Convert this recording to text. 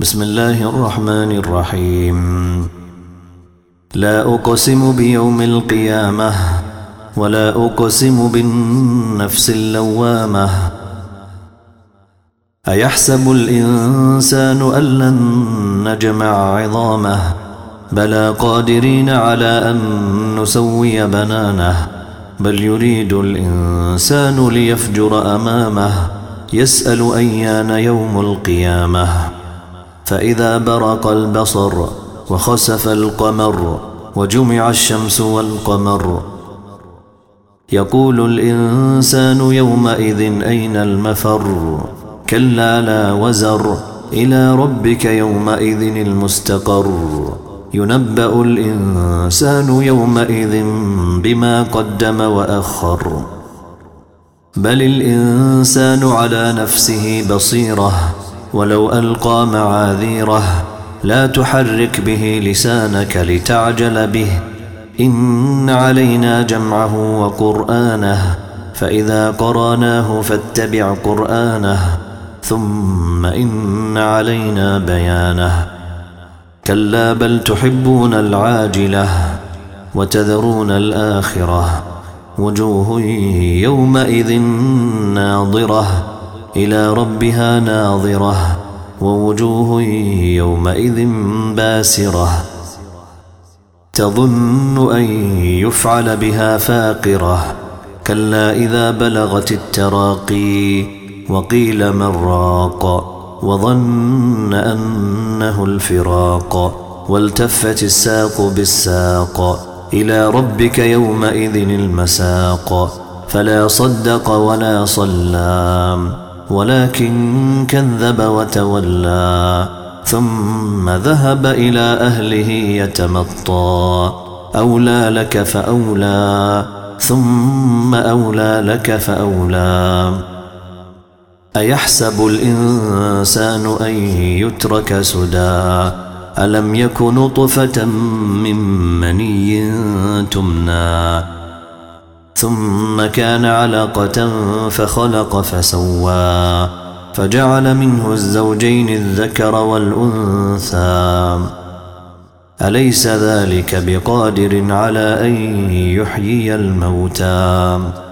بسم الله الرحمن الرحيم. لا أقسم بيوم القيامة ولا أقسم بالنفس اللوامة. أيحسب الإنسان أن لن نجمع عظامه بلى قادرين على أن نسوي بنانه بل يريد الإنسان ليفجر أمامه يسأل أيان يوم القيامة. فإذا برق البصر وخسف القمر وجمع الشمس والقمر يقول الإنسان يومئذ أين المفر. كلا لا وزر إلى ربك يومئذ المستقر. ينبأ الإنسان يومئذ بما قدم وأخر. بل الإنسان على نفسه بصيرة ولو ألقى معاذيره. لا تحرك به لسانك لتعجل به إن علينا جمعه وقرآنه فإذا قرأناه فاتبع قرآنه ثم إن علينا بيانه. كلا بل تحبون العاجلة وتذرون الآخرة. وجوه يومئذ ناظرة إلى ربها ناظرة ووجوه يومئذ باسرة تظن أن يفعل بها فاقرة. كلا إذا بلغت التراقي وقيل من راق وظن أنه الفراق والتفت الساق بالساق إلى ربك يومئذ المساق. فلا صدق ولا صلى ولكن كذب وتولى ثم ذهب إلى أهله يتمطى. أولى لك فأولى ثم أولى لك فأولى. أيحسب الإنسان أن يترك سدى ألم يك نطفة من مني تمنى ثم كان علقة فخلق فسوى فجعل منه الزوجين الذكر والأنثى. أليس ذلك بقادر على أن يحيي الموتى